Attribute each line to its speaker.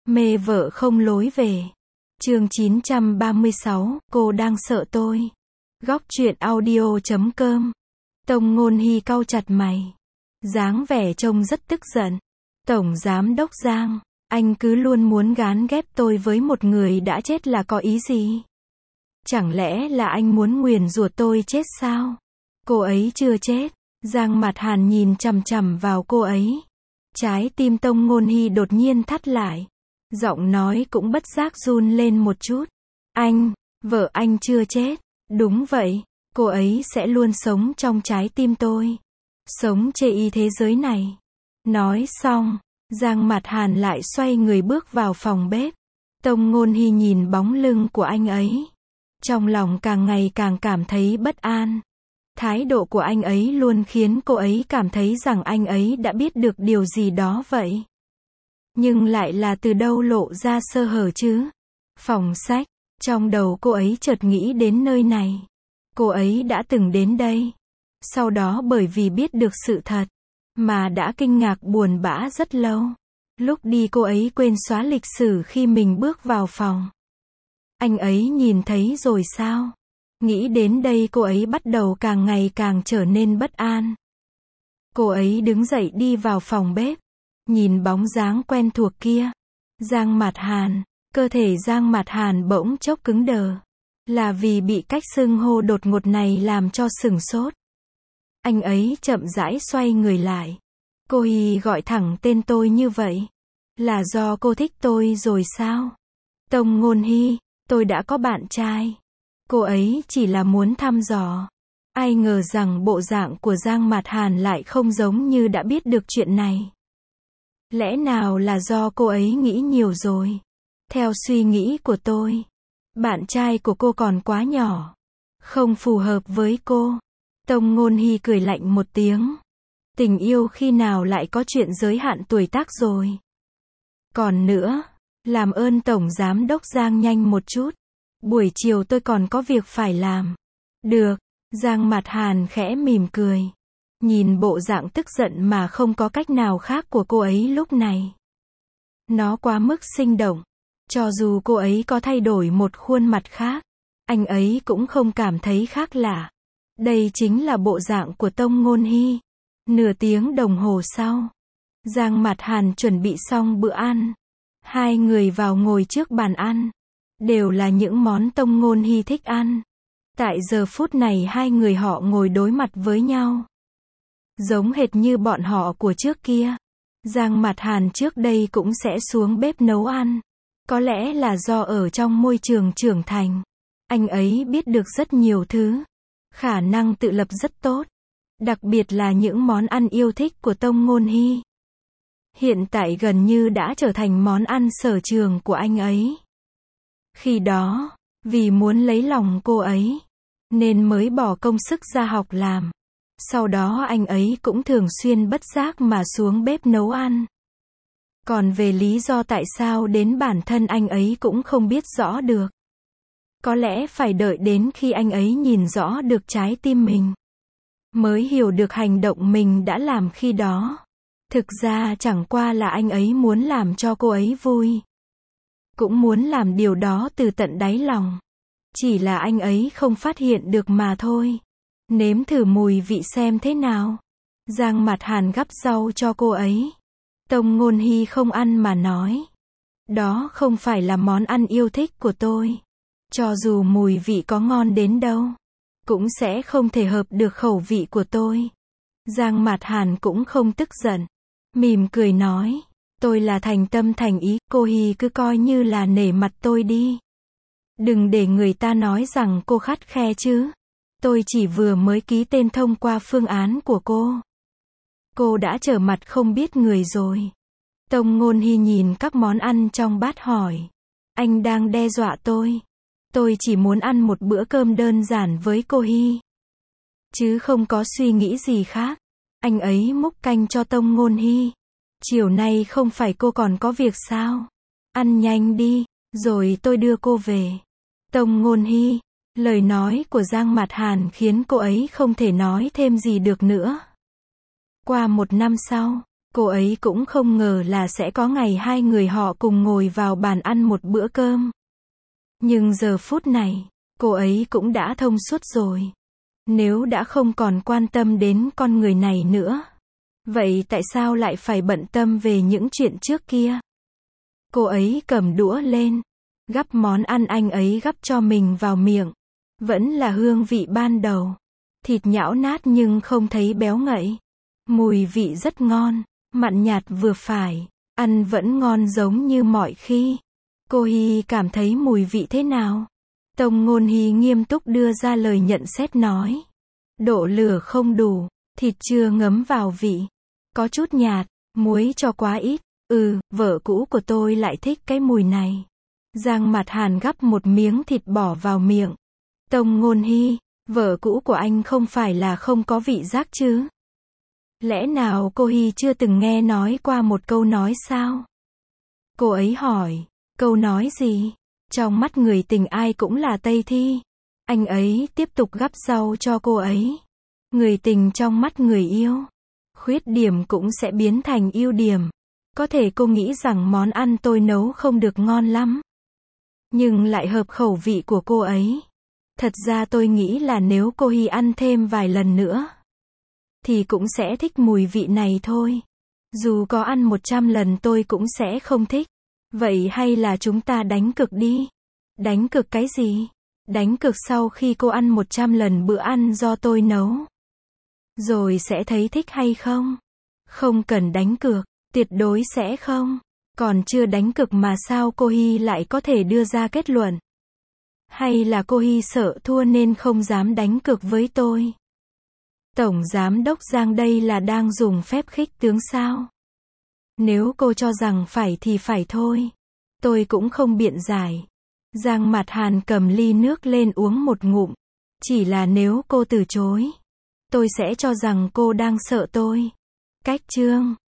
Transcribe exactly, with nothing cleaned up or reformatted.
Speaker 1: Mê vợ không lối về. Chương chín trăm ba mươi sáu, cô đang sợ tôi. Góc truyện audio chấm com. Tông Ngôn Hy cau chặt mày. Dáng vẻ trông rất tức giận. Tổng giám đốc Giang, anh cứ luôn muốn gán ghép tôi với một người đã chết là có ý gì? Chẳng lẽ là anh muốn nguyền rủa tôi chết sao? Cô ấy chưa chết. Giang Mạt Hàn nhìn chằm chằm vào cô ấy. Trái tim Tông Ngôn Hy đột nhiên thắt lại. Giọng nói cũng bất giác run lên một chút. Anh, vợ anh chưa chết. Đúng vậy, cô ấy sẽ luôn sống trong trái tim tôi. Sống chê y thế giới này. Nói xong, Giang Mạt Hàn lại xoay người bước vào phòng bếp. Tông Ngôn Hy nhìn bóng lưng của anh ấy. Trong lòng càng ngày càng cảm thấy bất an. Thái độ của anh ấy luôn khiến cô ấy cảm thấy rằng anh ấy đã biết được điều gì đó vậy. Nhưng lại là từ đâu lộ ra sơ hở chứ? Phòng sách. Trong đầu cô ấy chợt nghĩ đến nơi này. Cô ấy đã từng đến đây. Sau đó bởi vì biết được sự thật, mà đã kinh ngạc buồn bã rất lâu. Lúc đi cô ấy quên xóa lịch sử khi mình bước vào phòng. Anh ấy nhìn thấy rồi sao? Nghĩ đến đây cô ấy bắt đầu càng ngày càng trở nên bất an. Cô ấy đứng dậy đi vào phòng bếp. Nhìn bóng dáng quen thuộc kia. Giang Mạt Hàn. Cơ thể Giang Mạt Hàn bỗng chốc cứng đờ. Là vì bị cách xưng hô đột ngột này làm cho sửng sốt. Anh ấy chậm rãi xoay người lại. Cô Hy gọi thẳng tên tôi như vậy. Là do cô thích tôi rồi sao? Tông Ngôn Hy, tôi đã có bạn trai. Cô ấy chỉ là muốn thăm dò. Ai ngờ rằng bộ dạng của Giang Mạt Hàn lại không giống như đã biết được chuyện này. Lẽ nào là do cô ấy nghĩ nhiều rồi? Theo suy nghĩ của tôi, bạn trai của cô còn quá nhỏ. Không phù hợp với cô. Tông Ngôn Hy cười lạnh một tiếng. Tình yêu khi nào lại có chuyện giới hạn tuổi tác rồi? Còn nữa, làm ơn Tổng Giám đốc Giang nhanh một chút. Buổi chiều tôi còn có việc phải làm. Được, Giang Mạt Hàn khẽ mỉm cười. Nhìn bộ dạng tức giận mà không có cách nào khác của cô ấy lúc này. Nó quá mức sinh động. Cho dù cô ấy có thay đổi một khuôn mặt khác, anh ấy cũng không cảm thấy khác lạ. Đây chính là bộ dạng của Tông Ngôn Hy. Nửa tiếng đồng hồ sau, Giang Mạt Hàn chuẩn bị xong bữa ăn. Hai người vào ngồi trước bàn ăn. Đều là những món Tông Ngôn Hy thích ăn. Tại giờ phút này hai người họ ngồi đối mặt với nhau. Giống hệt như bọn họ của trước kia. Giang Mạt Hàn trước đây cũng sẽ xuống bếp nấu ăn. Có lẽ là do ở trong môi trường trưởng thành. Anh ấy biết được rất nhiều thứ. Khả năng tự lập rất tốt. Đặc biệt là những món ăn yêu thích của Tông Ngôn Hy. Hiện tại gần như đã trở thành món ăn sở trường của anh ấy. Khi đó, vì muốn lấy lòng cô ấy, nên mới bỏ công sức ra học làm. Sau đó anh ấy cũng thường xuyên bất giác mà xuống bếp nấu ăn. Còn về lý do tại sao đến bản thân anh ấy cũng không biết rõ được. Có lẽ phải đợi đến khi anh ấy nhìn rõ được trái tim mình, mới hiểu được hành động mình đã làm khi đó. Thực ra chẳng qua là anh ấy muốn làm cho cô ấy vui. Cũng muốn làm điều đó từ tận đáy lòng. Chỉ là anh ấy không phát hiện được mà thôi. Nếm thử mùi vị xem thế nào. Giang Mạt Hàn gắp rau cho cô ấy. Tông Ngôn Hy không ăn mà nói. Đó không phải là món ăn yêu thích của tôi. Cho dù mùi vị có ngon đến đâu, cũng sẽ không thể hợp được khẩu vị của tôi. Giang Mạt Hàn cũng không tức giận. Mỉm cười nói. Tôi là thành tâm thành ý, cô Hy cứ coi như là nể mặt tôi đi. Đừng để người ta nói rằng cô khắt khe chứ. Tôi chỉ vừa mới ký tên thông qua phương án của cô. Cô đã trở mặt không biết người rồi. Tông Ngôn Hy nhìn các món ăn trong bát hỏi. Anh đang đe dọa tôi. Tôi chỉ muốn ăn một bữa cơm đơn giản với cô Hy. Chứ không có suy nghĩ gì khác. Anh ấy múc canh cho Tông Ngôn Hy. Chiều nay không phải cô còn có việc sao? Ăn nhanh đi, rồi tôi đưa cô về. Tông Ngôn Hy. Lời nói của Giang Mạt Hàn khiến cô ấy không thể nói thêm gì được nữa. Qua một năm sau, Cô ấy cũng không ngờ là sẽ có ngày hai người họ cùng ngồi vào bàn ăn một bữa cơm. Nhưng giờ phút này, cô ấy cũng đã thông suốt rồi. Nếu đã không còn quan tâm đến con người này nữa, vậy tại sao lại phải bận tâm về những chuyện trước kia? Cô ấy cầm đũa lên, gắp món ăn anh ấy gắp cho mình vào miệng. Vẫn là hương vị ban đầu. Thịt nhão nát nhưng không thấy béo ngậy. Mùi vị rất ngon, mặn nhạt vừa phải, ăn vẫn ngon giống như mọi khi. Cô Hy cảm thấy mùi vị thế nào? Tông Ngôn Hy nghiêm túc đưa ra lời nhận xét nói. Độ lửa không đủ, thịt chưa ngấm vào vị. Có chút nhạt, muối cho quá ít. Ừ, vợ cũ của tôi lại thích cái mùi này. Giang Mặt Hàn gắp một miếng thịt bỏ vào miệng. Tông Ngôn Hy, vợ cũ của anh không phải là không có vị giác chứ? Lẽ nào cô Hy chưa từng nghe nói qua một câu nói sao? Cô ấy hỏi, câu nói gì? Trong mắt người tình ai cũng là Tây Thi. Anh ấy tiếp tục gắp rau cho cô ấy. Người tình trong mắt người yêu, khuyết điểm cũng sẽ biến thành ưu điểm. Có thể cô nghĩ rằng món ăn tôi nấu không được ngon lắm, nhưng lại hợp khẩu vị của cô ấy. Thật ra tôi nghĩ là nếu cô Hy ăn thêm vài lần nữa, thì cũng sẽ thích mùi vị này thôi. Dù có ăn một trăm lần tôi cũng sẽ không thích. Vậy hay là chúng ta đánh cược đi? Đánh cược cái gì? Đánh cược sau khi cô ăn một trăm lần bữa ăn do tôi nấu, rồi sẽ thấy thích hay không? Không cần đánh cược, tuyệt đối sẽ không. Còn chưa đánh cược mà sao cô Hy lại có thể đưa ra kết luận? Hay là cô Hy sợ thua nên không dám đánh cược với tôi? Tổng Giám đốc Giang đây là đang dùng phép khích tướng sao? Nếu cô cho rằng phải thì phải thôi. Tôi cũng không biện giải. Giang Mặt Hàn cầm ly nước lên uống một ngụm. Chỉ là nếu cô từ chối, tôi sẽ cho rằng cô đang sợ tôi. Cách chương